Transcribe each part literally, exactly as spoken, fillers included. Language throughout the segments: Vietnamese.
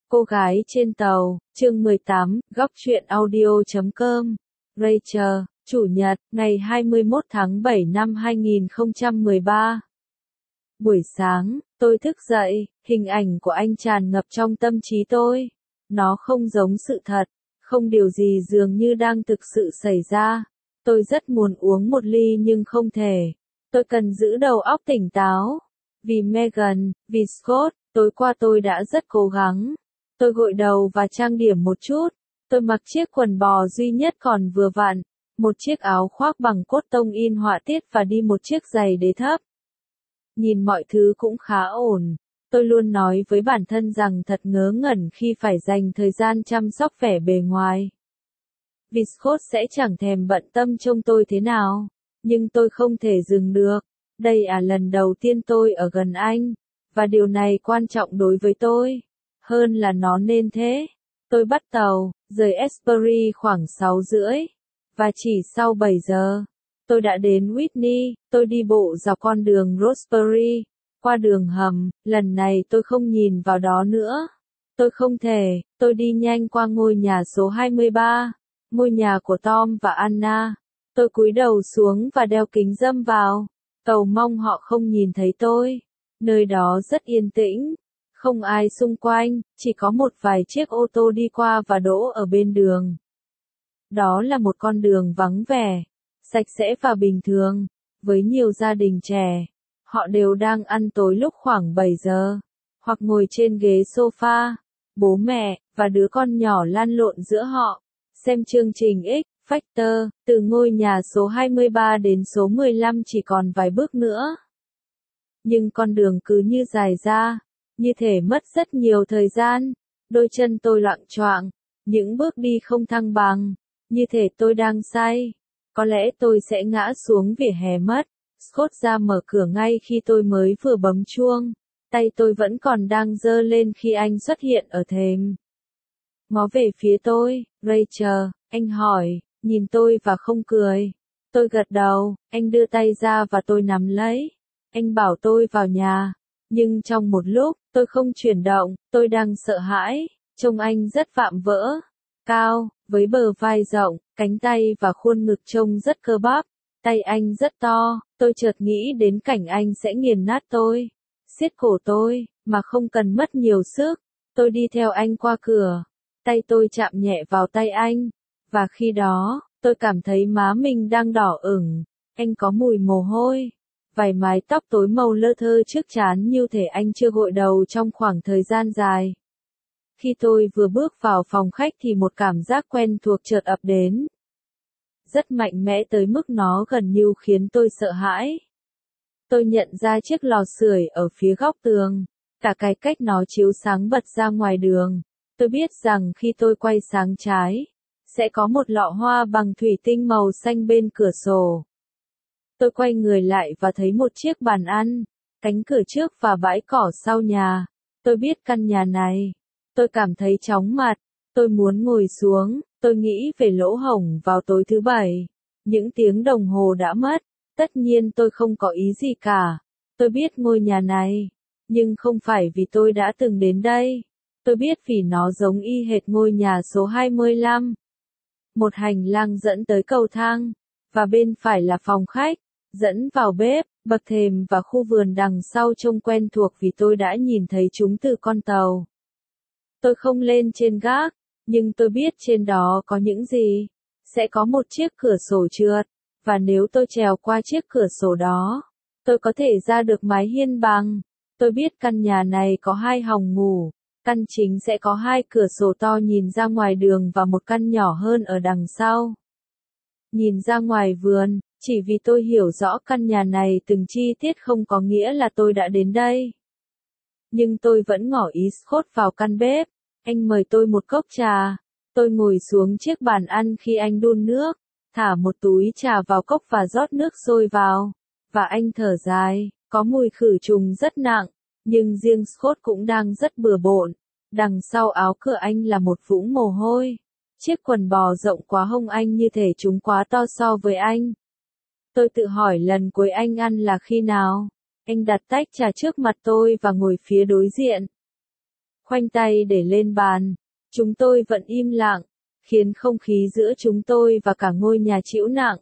Cô gái trên tàu, chương mười tám, góc truyện audio chấm com. Rachel, Chủ nhật, ngày hai mươi mốt tháng bảy năm hai nghìn không trăm mười ba. Buổi sáng, tôi thức dậy, hình ảnh của anh tràn ngập trong tâm trí tôi. Nó không giống sự thật, không điều gì dường như đang thực sự xảy ra. Tôi rất muốn uống một ly nhưng không thể. Tôi cần giữ đầu óc tỉnh táo. Vì Megan, vì Scott, tối qua tôi đã rất cố gắng. Tôi gội đầu và trang điểm một chút. Tôi mặc chiếc quần bò duy nhất còn vừa vặn, một chiếc áo khoác bằng cốt tông in họa tiết và đi một chiếc giày đế thấp. Nhìn mọi thứ cũng khá ổn. Tôi luôn nói với bản thân rằng thật ngớ ngẩn khi phải dành thời gian chăm sóc vẻ bề ngoài. Vì Scott sẽ chẳng thèm bận tâm trông tôi thế nào. Nhưng tôi không thể dừng được. Đây là lần đầu tiên tôi ở gần anh. Và điều này quan trọng đối với tôi. Hơn là nó nên thế. Tôi bắt tàu, rời Esbury khoảng sáu rưỡi. Và chỉ sau bảy giờ, tôi đã đến Whitney. Tôi đi bộ dọc con đường Rosebery, qua đường hầm. Lần này tôi không nhìn vào đó nữa. Tôi không thể. Tôi đi nhanh qua ngôi nhà số hai mươi ba, ngôi nhà của Tom và Anna. Tôi cúi đầu xuống và đeo kính râm vào, cầu mong họ không nhìn thấy tôi. Nơi đó rất yên tĩnh. Không ai xung quanh, chỉ có một vài chiếc ô tô đi qua và đỗ ở bên đường. Đó là một con đường vắng vẻ, sạch sẽ và bình thường, với nhiều gia đình trẻ. Họ đều đang ăn tối lúc khoảng bảy giờ, hoặc ngồi trên ghế sofa. Bố mẹ, và đứa con nhỏ lăn lộn giữa họ, xem chương trình X Factor. Từ ngôi nhà số hai mươi ba đến số mười lăm chỉ còn vài bước nữa. Nhưng con đường cứ như dài ra. Như thể mất rất nhiều thời gian. Đôi chân tôi loạng choạng, những bước đi không thăng bằng. Như thể tôi đang say. Có lẽ tôi sẽ ngã xuống vỉa hè mất. Scott ra mở cửa ngay khi tôi mới vừa bấm chuông. Tay tôi vẫn còn đang giơ lên khi anh xuất hiện ở thềm. Ngó về phía tôi, Rachel, anh hỏi, nhìn tôi và không cười. Tôi gật đầu, anh đưa tay ra và tôi nắm lấy. Anh bảo tôi vào nhà. Nhưng trong một lúc, tôi không chuyển động, tôi đang sợ hãi. Trông anh rất vạm vỡ, cao, với bờ vai rộng, cánh tay và khuôn ngực trông rất cơ bắp. Tay anh rất to, tôi chợt nghĩ đến cảnh anh sẽ nghiền nát tôi, siết cổ tôi, mà không cần mất nhiều sức. Tôi đi theo anh qua cửa, tay tôi chạm nhẹ vào tay anh, và khi đó, tôi cảm thấy má mình đang đỏ ửng. Anh có mùi mồ hôi. Vài mái tóc tối màu lơ thơ trước trán như thể anh chưa gội đầu trong khoảng thời gian dài. Khi tôi vừa bước vào phòng khách thì một cảm giác quen thuộc chợt ập đến. Rất mạnh mẽ tới mức nó gần như khiến tôi sợ hãi. Tôi nhận ra chiếc lò sưởi ở phía góc tường, cả cái cách nó chiếu sáng bật ra ngoài đường. Tôi biết rằng khi tôi quay sang trái, sẽ có một lọ hoa bằng thủy tinh màu xanh bên cửa sổ. Tôi quay người lại và thấy một chiếc bàn ăn, cánh cửa trước và bãi cỏ sau nhà. Tôi biết căn nhà này. Tôi cảm thấy chóng mặt. Tôi muốn ngồi xuống. Tôi nghĩ về lỗ hổng vào tối thứ bảy. Những tiếng đồng hồ đã mất. Tất nhiên tôi không có ý gì cả. Tôi biết ngôi nhà này. Nhưng không phải vì tôi đã từng đến đây. Tôi biết vì nó giống y hệt ngôi nhà số hai mươi lăm. Một hành lang dẫn tới cầu thang. Và bên phải là phòng khách, dẫn vào bếp, bậc thềm và khu vườn đằng sau trông quen thuộc vì tôi đã nhìn thấy chúng từ con tàu. Tôi không lên trên gác, nhưng tôi biết trên đó có những gì. Sẽ có một chiếc cửa sổ trượt, và nếu tôi trèo qua chiếc cửa sổ đó, tôi có thể ra được mái hiên bằng. Tôi biết căn nhà này có hai hòng ngủ. Căn chính sẽ có hai cửa sổ to nhìn ra ngoài đường và một căn nhỏ hơn ở đằng sau. Nhìn ra ngoài vườn, chỉ vì tôi hiểu rõ căn nhà này từng chi tiết không có nghĩa là tôi đã đến đây. Nhưng tôi vẫn ngỏ ý Scott vào căn bếp. Anh mời tôi một cốc trà. Tôi ngồi xuống chiếc bàn ăn khi anh đun nước, thả một túi trà vào cốc và rót nước sôi vào. Và anh thở dài, có mùi khử trùng rất nặng, nhưng riêng Scott cũng đang rất bừa bộn. Đằng sau áo cửa anh là một vũng mồ hôi. Chiếc quần bò rộng quá hông anh như thể chúng quá to so với anh. Tôi tự hỏi lần cuối anh ăn là khi nào. Anh đặt tách trà trước mặt tôi và ngồi phía đối diện. khoanh tay để lên bàn. Chúng tôi vẫn im lặng, khiến không khí giữa chúng tôi và cả ngôi nhà trĩu nặng.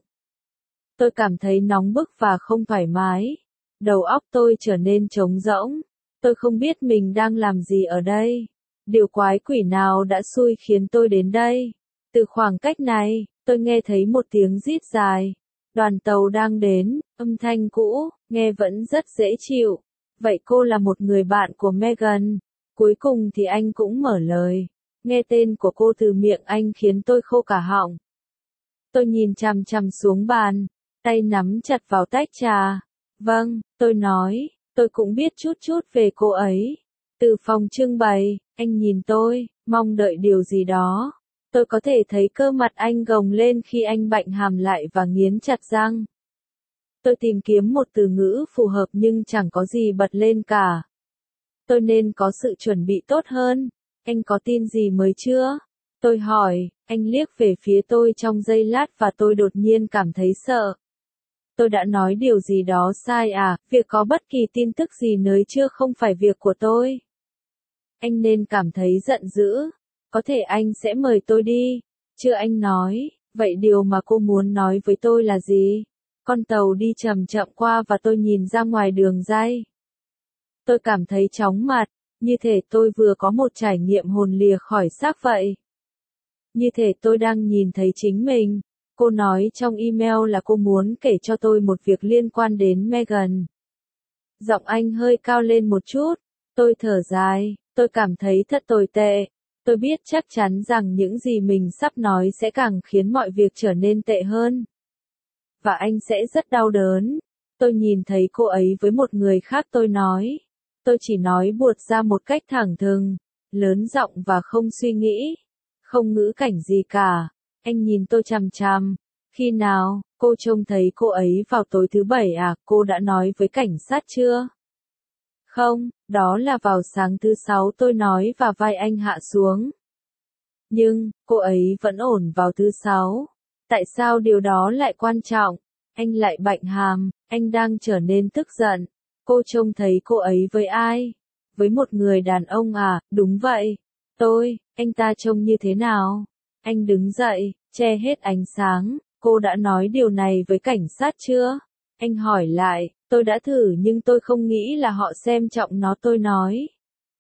Tôi cảm thấy nóng bức và không thoải mái. Đầu óc tôi trở nên trống rỗng. Tôi không biết mình đang làm gì ở đây. Điều quái quỷ nào đã xui khiến tôi đến đây. Từ khoảng cách này, tôi nghe thấy một tiếng rít dài. Đoàn tàu đang đến, âm thanh cũ, nghe vẫn rất dễ chịu. Vậy cô là một người bạn của Megan. Cuối cùng thì anh cũng mở lời. Nghe tên của cô từ miệng anh khiến tôi khô cả họng. Tôi nhìn chằm chằm xuống bàn, tay nắm chặt vào tách trà. Vâng, tôi nói, tôi cũng biết chút chút về cô ấy. Từ phòng trưng bày, anh nhìn tôi, mong đợi điều gì đó. Tôi có thể thấy cơ mặt anh gồng lên khi anh bạnh hàm lại và nghiến chặt răng. Tôi tìm kiếm một từ ngữ phù hợp nhưng chẳng có gì bật lên cả. Tôi nên có sự chuẩn bị tốt hơn. Anh có tin gì mới chưa? Tôi hỏi, anh liếc về phía tôi trong giây lát và tôi đột nhiên cảm thấy sợ. Tôi đã nói điều gì đó sai à, việc có bất kỳ tin tức gì nới chưa không phải việc của tôi. Anh nên cảm thấy giận dữ. Có thể anh sẽ mời tôi đi. Chưa, anh nói, vậy điều mà cô muốn nói với tôi là gì? Con tàu đi chậm chậm qua và tôi nhìn ra ngoài đường ray. Tôi cảm thấy chóng mặt, như thể tôi vừa có một trải nghiệm hồn lìa khỏi xác vậy. Như thể tôi đang nhìn thấy chính mình. Cô nói trong email là cô muốn kể cho tôi một việc liên quan đến Megan. Giọng anh hơi cao lên một chút. Tôi thở dài, tôi cảm thấy thật tồi tệ. Tôi biết chắc chắn rằng những gì mình sắp nói sẽ càng khiến mọi việc trở nên tệ hơn. Và anh sẽ rất đau đớn. Tôi nhìn thấy cô ấy với một người khác, tôi nói. Tôi chỉ nói buột ra một cách thẳng thừng, lớn giọng và không suy nghĩ. Không ngữ cảnh gì cả. Anh nhìn tôi chằm chằm. Khi nào, cô trông thấy cô ấy vào tối thứ bảy à, cô đã nói với cảnh sát chưa? Không, đó là vào sáng thứ sáu, tôi nói và vai anh hạ xuống. Nhưng, cô ấy vẫn ổn vào thứ sáu. Tại sao điều đó lại quan trọng? Anh lại bạnh hàm, anh đang trở nên tức giận. Cô trông thấy cô ấy với ai? Với một người đàn ông à, đúng vậy. Tôi, anh ta trông như thế nào? Anh đứng dậy, che hết ánh sáng. Cô đã nói điều này với cảnh sát chưa? Anh hỏi lại, tôi đã thử nhưng tôi không nghĩ là họ xem trọng nó, tôi nói.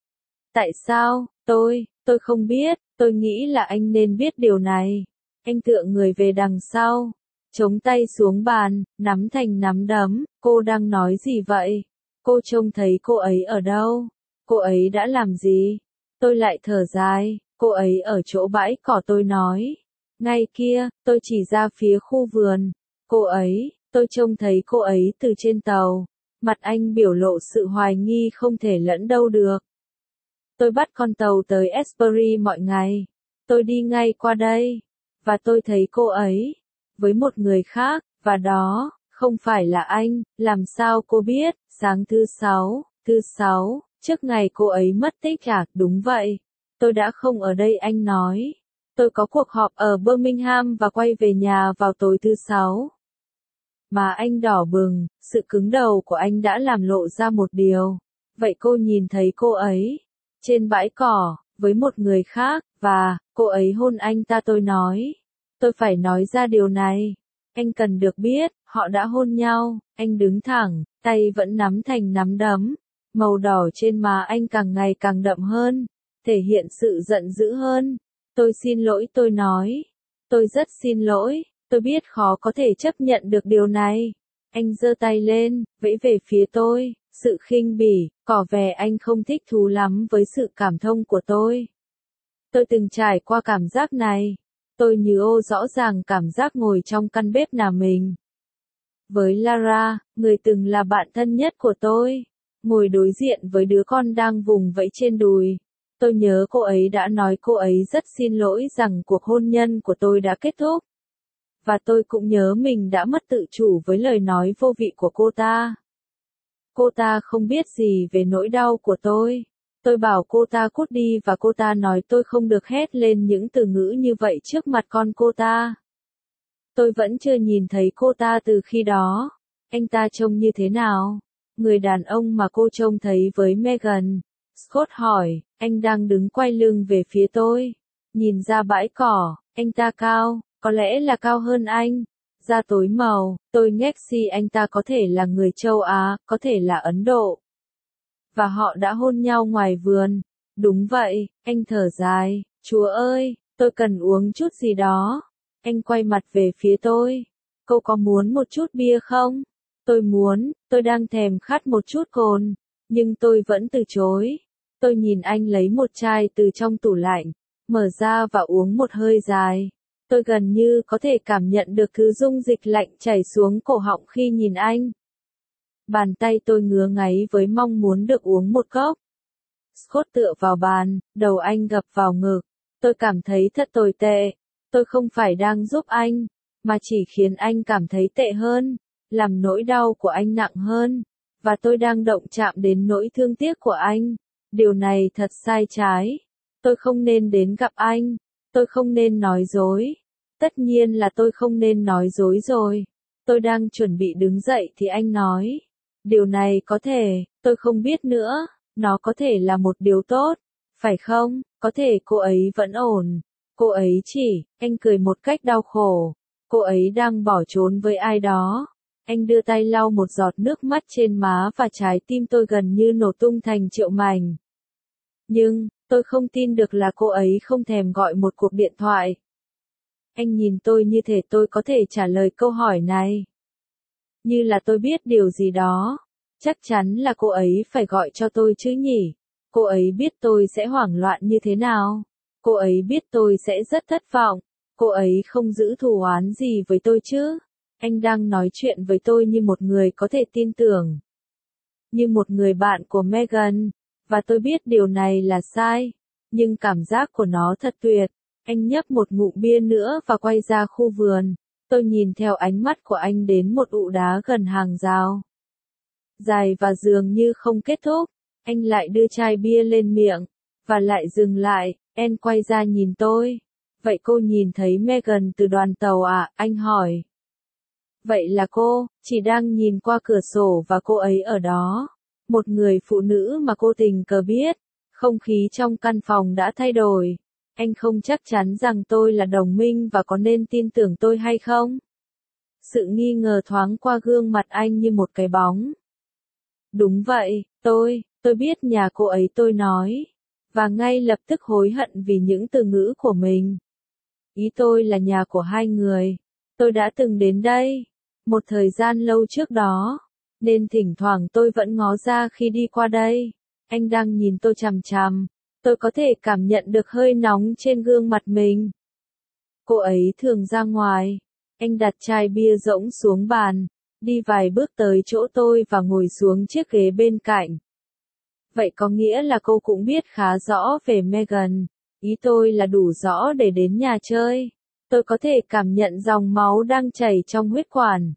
Tại sao? Tôi, tôi không biết, tôi nghĩ là anh nên biết điều này. Anh tựa người về đằng sau, chống tay xuống bàn, nắm thành nắm đấm. Cô đang nói gì vậy? Cô trông thấy cô ấy ở đâu? Cô ấy đã làm gì? Tôi lại thở dài, cô ấy ở chỗ bãi cỏ, tôi nói. Ngay kia, tôi chỉ ra phía khu vườn. Cô ấy, tôi trông thấy cô ấy từ trên tàu. Mặt anh biểu lộ sự hoài nghi không thể lẫn đâu được. Tôi bắt con tàu tới Esbury mọi ngày. Tôi đi ngay qua đây. Và tôi thấy cô ấy. Với một người khác, và đó, không phải là anh. Làm sao cô biết? Sáng thứ sáu, thứ sáu, trước ngày cô ấy mất tích à? Đúng vậy. Tôi đã không ở đây, anh nói. Tôi có cuộc họp ở Birmingham và quay về nhà vào tối thứ sáu. Mà anh đỏ bừng, sự cứng đầu của anh đã làm lộ ra một điều. Vậy cô nhìn thấy cô ấy trên bãi cỏ, với một người khác, và cô ấy hôn anh ta, tôi nói. Tôi phải nói ra điều này. Anh cần được biết, họ đã hôn nhau. Anh đứng thẳng, tay vẫn nắm thành nắm đấm. Màu đỏ trên má anh càng ngày càng đậm hơn, thể hiện sự giận dữ hơn. Tôi xin lỗi, tôi nói. Tôi rất xin lỗi, tôi biết khó có thể chấp nhận được điều này. Anh giơ tay lên, vẫy về phía tôi, sự khinh bỉ, tỏ vẻ anh không thích thú lắm với sự cảm thông của tôi. Tôi từng trải qua cảm giác này. Tôi nhớ ô rõ ràng cảm giác ngồi trong căn bếp nhà mình. Với Lara, người từng là bạn thân nhất của tôi, ngồi đối diện với đứa con đang vùng vẫy trên đùi. Tôi nhớ cô ấy đã nói cô ấy rất xin lỗi rằng cuộc hôn nhân của tôi đã kết thúc. Và tôi cũng nhớ mình đã mất tự chủ với lời nói vô vị của cô ta. Cô ta không biết gì về nỗi đau của tôi. Tôi bảo cô ta cút đi và cô ta nói tôi không được hét lên những từ ngữ như vậy trước mặt con cô ta. Tôi vẫn chưa nhìn thấy cô ta từ khi đó. Anh ta trông như thế nào? Người đàn ông mà cô trông thấy với Megan. Scott hỏi, anh đang đứng quay lưng về phía tôi. Nhìn ra bãi cỏ, anh ta cao, có lẽ là cao hơn anh. Da tối màu, tôi ngếch xi anh ta có thể là người châu Á, có thể là Ấn Độ. Và họ đã hôn nhau ngoài vườn. Đúng vậy, anh thở dài, Chúa ơi, tôi cần uống chút gì đó. Anh quay mặt về phía tôi. Cô có muốn một chút bia không? Tôi muốn, tôi đang thèm khát một chút cồn. Nhưng tôi vẫn từ chối. Tôi nhìn anh lấy một chai từ trong tủ lạnh, mở ra và uống một hơi dài. Tôi gần như có thể cảm nhận được thứ dung dịch lạnh chảy xuống cổ họng khi nhìn anh. Bàn tay tôi ngứa ngáy với mong muốn được uống một cốc. Scott tựa vào bàn, đầu anh gập vào ngực. Tôi cảm thấy thật tồi tệ. Tôi không phải đang giúp anh, mà chỉ khiến anh cảm thấy tệ hơn, làm nỗi đau của anh nặng hơn. Và tôi đang động chạm đến nỗi thương tiếc của anh. Điều này thật sai trái. Tôi không nên đến gặp anh. Tôi không nên nói dối. Tất nhiên là tôi không nên nói dối rồi. Tôi đang chuẩn bị đứng dậy thì anh nói. Điều này có thể, tôi không biết nữa, nó có thể là một điều tốt, phải không? Có thể cô ấy vẫn ổn. Cô ấy chỉ, anh cười một cách đau khổ. Cô ấy đang bỏ trốn với ai đó. Anh đưa tay lau một giọt nước mắt trên má và trái tim tôi gần như nổ tung thành triệu mảnh. Nhưng, tôi không tin được là cô ấy không thèm gọi một cuộc điện thoại. Anh nhìn tôi như thể tôi có thể trả lời câu hỏi này. Như là tôi biết điều gì đó. Chắc chắn là cô ấy phải gọi cho tôi chứ nhỉ. Cô ấy biết tôi sẽ hoảng loạn như thế nào. Cô ấy biết tôi sẽ rất thất vọng. Cô ấy không giữ thù oán gì với tôi chứ. Anh đang nói chuyện với tôi như một người có thể tin tưởng. Như một người bạn của Megan. Và tôi biết điều này là sai. Nhưng cảm giác của nó thật tuyệt. Anh nhấp một ngụm bia nữa và quay ra khu vườn. Tôi nhìn theo ánh mắt của anh đến một ụ đá gần hàng rào. Dài và dường như không kết thúc. Anh lại đưa chai bia lên miệng. Và lại dừng lại. Anne quay ra nhìn tôi. Vậy cô nhìn thấy Megan từ đoàn tàu à? Anh hỏi. Vậy là cô, chỉ đang nhìn qua cửa sổ và cô ấy ở đó. Một người phụ nữ mà cô tình cờ biết. Không khí trong căn phòng đã thay đổi. Anh không chắc chắn rằng tôi là đồng minh và có nên tin tưởng tôi hay không. Sự nghi ngờ thoáng qua gương mặt anh như một cái bóng. Đúng vậy, tôi, tôi biết nhà cô ấy tôi nói. Và ngay lập tức hối hận vì những từ ngữ của mình. Ý tôi là nhà của hai người. Tôi đã từng đến đây. Một thời gian lâu trước đó. Nên thỉnh thoảng tôi vẫn ngó ra khi đi qua đây. Anh đang nhìn tôi chằm chằm. Tôi có thể cảm nhận được hơi nóng trên gương mặt mình. Cô ấy thường ra ngoài. Anh đặt chai bia rỗng xuống bàn. Đi vài bước tới chỗ tôi và ngồi xuống chiếc ghế bên cạnh. Vậy có nghĩa là cô cũng biết khá rõ về Megan. Ý tôi là đủ rõ để đến nhà chơi. Tôi có thể cảm nhận dòng máu đang chảy trong huyết quản.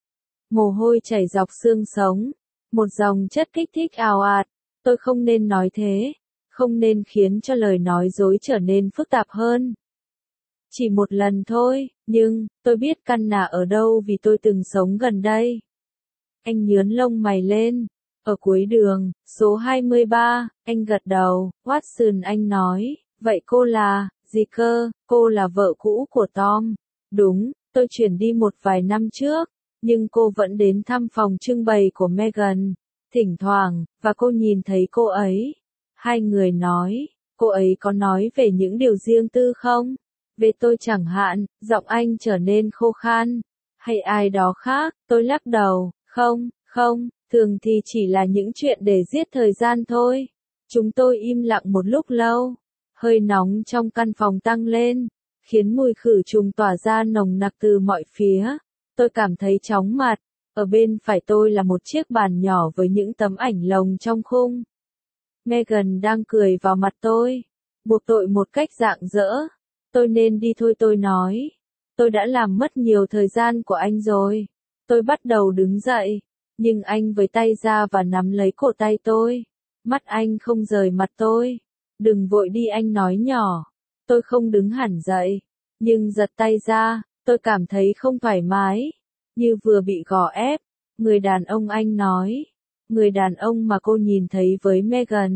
Mồ hôi chảy dọc xương sống. Một dòng chất kích thích ào ạt. Tôi không nên nói thế. Không nên khiến cho lời nói dối trở nên phức tạp hơn. Chỉ một lần thôi, nhưng, tôi biết căn nhà ở đâu vì tôi từng sống gần đây. Anh nhướn lông mày lên. Ở cuối đường, số hai mươi ba, anh gật đầu. Watson, anh nói, vậy cô là, gì cơ? Cô là vợ cũ của Tom. Đúng, tôi chuyển đi một vài năm trước, nhưng cô vẫn đến thăm phòng trưng bày của Megan, thỉnh thoảng, và cô nhìn thấy cô ấy. Hai người nói, cô ấy có nói về những điều riêng tư không? Về tôi chẳng hạn, giọng anh trở nên khô khan. Hay ai đó khác, tôi lắc đầu, không, không, thường thì chỉ là những chuyện để giết thời gian thôi. Chúng tôi im lặng một lúc lâu. Hơi nóng trong căn phòng tăng lên, khiến mùi khử trùng tỏa ra nồng nặc từ mọi phía. Tôi cảm thấy chóng mặt. Ở bên phải tôi là một chiếc bàn nhỏ với những tấm ảnh lồng trong khung. Megan đang cười vào mặt tôi, buộc tội một cách rạng rỡ. Tôi nên đi thôi, tôi nói. Tôi đã làm mất nhiều thời gian của anh rồi. Tôi bắt đầu đứng dậy, nhưng anh với tay ra và nắm lấy cổ tay tôi. Mắt anh không rời mặt tôi. Đừng vội đi, anh nói nhỏ. Tôi không đứng hẳn dậy, nhưng giật tay ra, tôi cảm thấy không thoải mái, như vừa bị gò ép. Người đàn ông, anh nói. Người đàn ông mà cô nhìn thấy với Megan.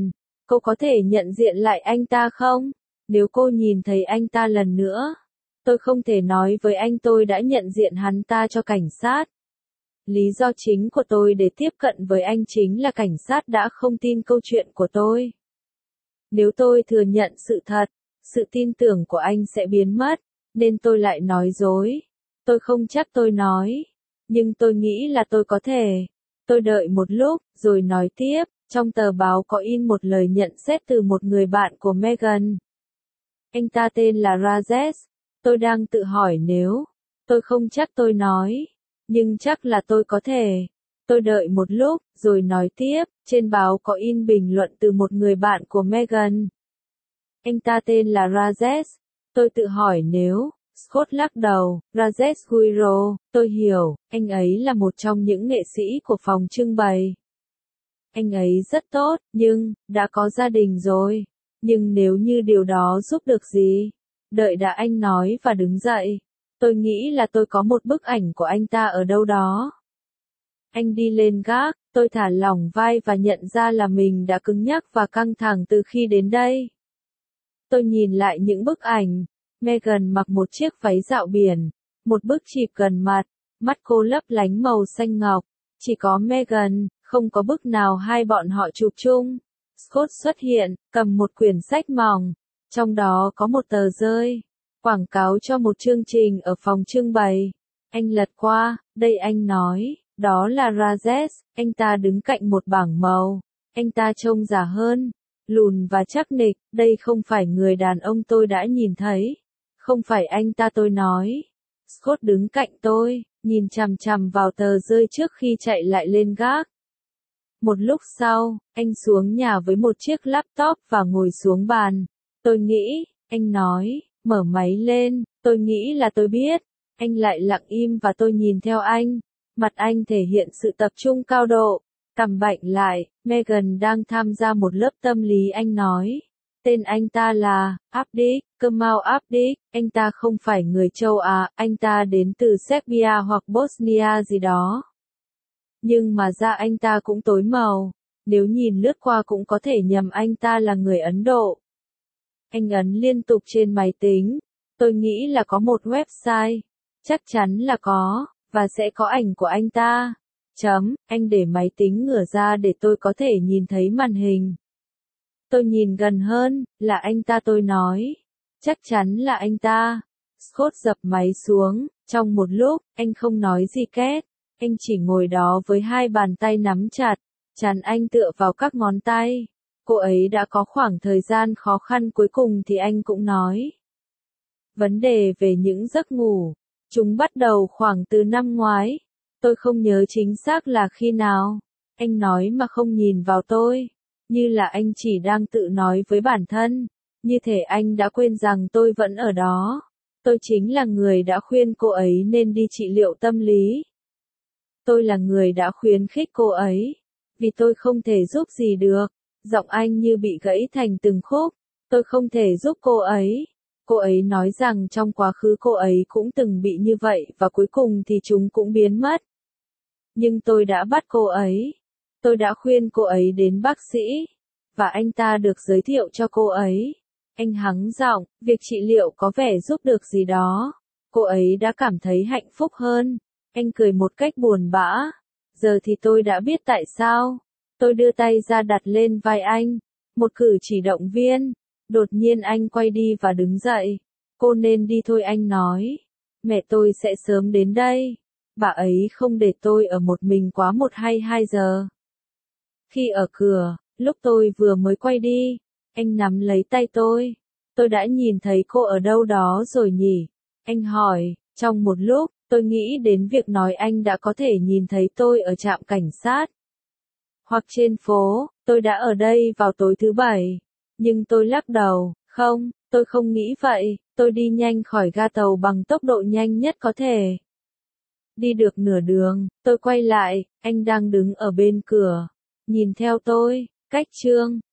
Cô có thể nhận diện lại anh ta không? Nếu cô nhìn thấy anh ta lần nữa, tôi không thể nói với anh tôi đã nhận diện hắn ta cho cảnh sát. Lý do chính của tôi để tiếp cận với anh chính là cảnh sát đã không tin câu chuyện của tôi. Nếu tôi thừa nhận sự thật, sự tin tưởng của anh sẽ biến mất, nên tôi lại nói dối. Tôi không chắc tôi nói, nhưng tôi nghĩ là tôi có thể. Tôi đợi một lúc, rồi nói tiếp, trong tờ báo có in một lời nhận xét từ một người bạn của Meghan. Anh ta tên là Rajesh. Tôi đang tự hỏi nếu, tôi không chắc tôi nói, nhưng chắc là tôi có thể. Tôi đợi một lúc, rồi nói tiếp, trên báo có in bình luận từ một người bạn của Meghan. Anh ta tên là Rajesh. Tôi tự hỏi nếu, Scott lắc đầu, Rajesh Guiro, tôi hiểu, anh ấy là một trong những nghệ sĩ của phòng trưng bày. Anh ấy rất tốt, nhưng, đã có gia đình rồi. Nhưng nếu như điều đó giúp được gì? Đợi đã, anh nói và đứng dậy. Tôi nghĩ là tôi có một bức ảnh của anh ta ở đâu đó. Anh đi lên gác, tôi thả lỏng vai và nhận ra là mình đã cứng nhắc và căng thẳng từ khi đến đây. Tôi nhìn lại những bức ảnh. Meghan mặc một chiếc váy dạo biển, một bức chụp gần mặt, mắt cô lấp lánh màu xanh ngọc. Chỉ có Meghan, không có bức nào hai bọn họ chụp chung. Scott xuất hiện, cầm một quyển sách mỏng, trong đó có một tờ rơi, quảng cáo cho một chương trình ở phòng trưng bày. Anh lật qua, đây anh nói, đó là Rajesh, anh ta đứng cạnh một bảng màu, anh ta trông già hơn, lùn và chắc nịch, đây không phải người đàn ông tôi đã nhìn thấy, không phải anh ta, tôi nói. Scott đứng cạnh tôi, nhìn chằm chằm vào tờ rơi trước khi chạy lại lên gác. Một lúc sau, anh xuống nhà với một chiếc laptop và ngồi xuống bàn. Tôi nghĩ, anh nói, mở máy lên, tôi nghĩ là tôi biết. Anh lại lặng im và tôi nhìn theo anh. Mặt anh thể hiện sự tập trung cao độ. Cằm bệnh lại, Meghan đang tham gia một lớp tâm lý, anh nói. Tên anh ta là Abdik, Kemal Abdik, anh ta không phải người châu Á, anh ta đến từ Serbia hoặc Bosnia gì đó. Nhưng mà da anh ta cũng tối màu, nếu nhìn lướt qua cũng có thể nhầm anh ta là người Ấn Độ. Anh ấn liên tục trên máy tính, tôi nghĩ là có một website, chắc chắn là có, và sẽ có ảnh của anh ta. Chấm, anh để máy tính ngửa ra để tôi có thể nhìn thấy màn hình. Tôi nhìn gần hơn, là anh ta, tôi nói. Chắc chắn là anh ta. Scott dập máy xuống, trong một lúc, anh không nói gì két. Anh chỉ ngồi đó với hai bàn tay nắm chặt, trán anh tựa vào các ngón tay. Cô ấy đã có khoảng thời gian khó khăn, cuối cùng thì anh cũng nói. Vấn đề về những giấc ngủ, chúng bắt đầu khoảng từ năm ngoái. Tôi không nhớ chính xác là khi nào. Anh nói mà không nhìn vào tôi, như là anh chỉ đang tự nói với bản thân, như thể anh đã quên rằng tôi vẫn ở đó. Tôi chính là người đã khuyên cô ấy nên đi trị liệu tâm lý. Tôi là người đã khuyến khích cô ấy, vì tôi không thể giúp gì được. Giọng anh như bị gãy thành từng khúc. Tôi không thể giúp cô ấy. Cô ấy nói rằng trong quá khứ cô ấy cũng từng bị như vậy và cuối cùng thì chúng cũng biến mất. Nhưng tôi đã bắt cô ấy. Tôi đã khuyên cô ấy đến bác sĩ. Và anh ta được giới thiệu cho cô ấy. Anh hắng giọng, việc trị liệu có vẻ giúp được gì đó. Cô ấy đã cảm thấy hạnh phúc hơn. Anh cười một cách buồn bã. Giờ thì tôi đã biết tại sao. Tôi đưa tay ra đặt lên vai anh. Một cử chỉ động viên. Đột nhiên anh quay đi và đứng dậy. Cô nên đi thôi, anh nói. Mẹ tôi sẽ sớm đến đây. Bà ấy không để tôi ở một mình quá một hay hai giờ. Khi ở cửa, lúc tôi vừa mới quay đi, anh nắm lấy tay tôi. Tôi đã nhìn thấy cô ở đâu đó rồi nhỉ? Anh hỏi. Trong một lúc, tôi nghĩ đến việc nói anh đã có thể nhìn thấy tôi ở trạm cảnh sát. Hoặc trên phố, tôi đã ở đây vào tối thứ bảy. Nhưng tôi lắc đầu, không, tôi không nghĩ vậy. Tôi đi nhanh khỏi ga tàu bằng tốc độ nhanh nhất có thể. Đi được nửa đường, tôi quay lại, anh đang đứng ở bên cửa. Nhìn theo tôi, cách chương.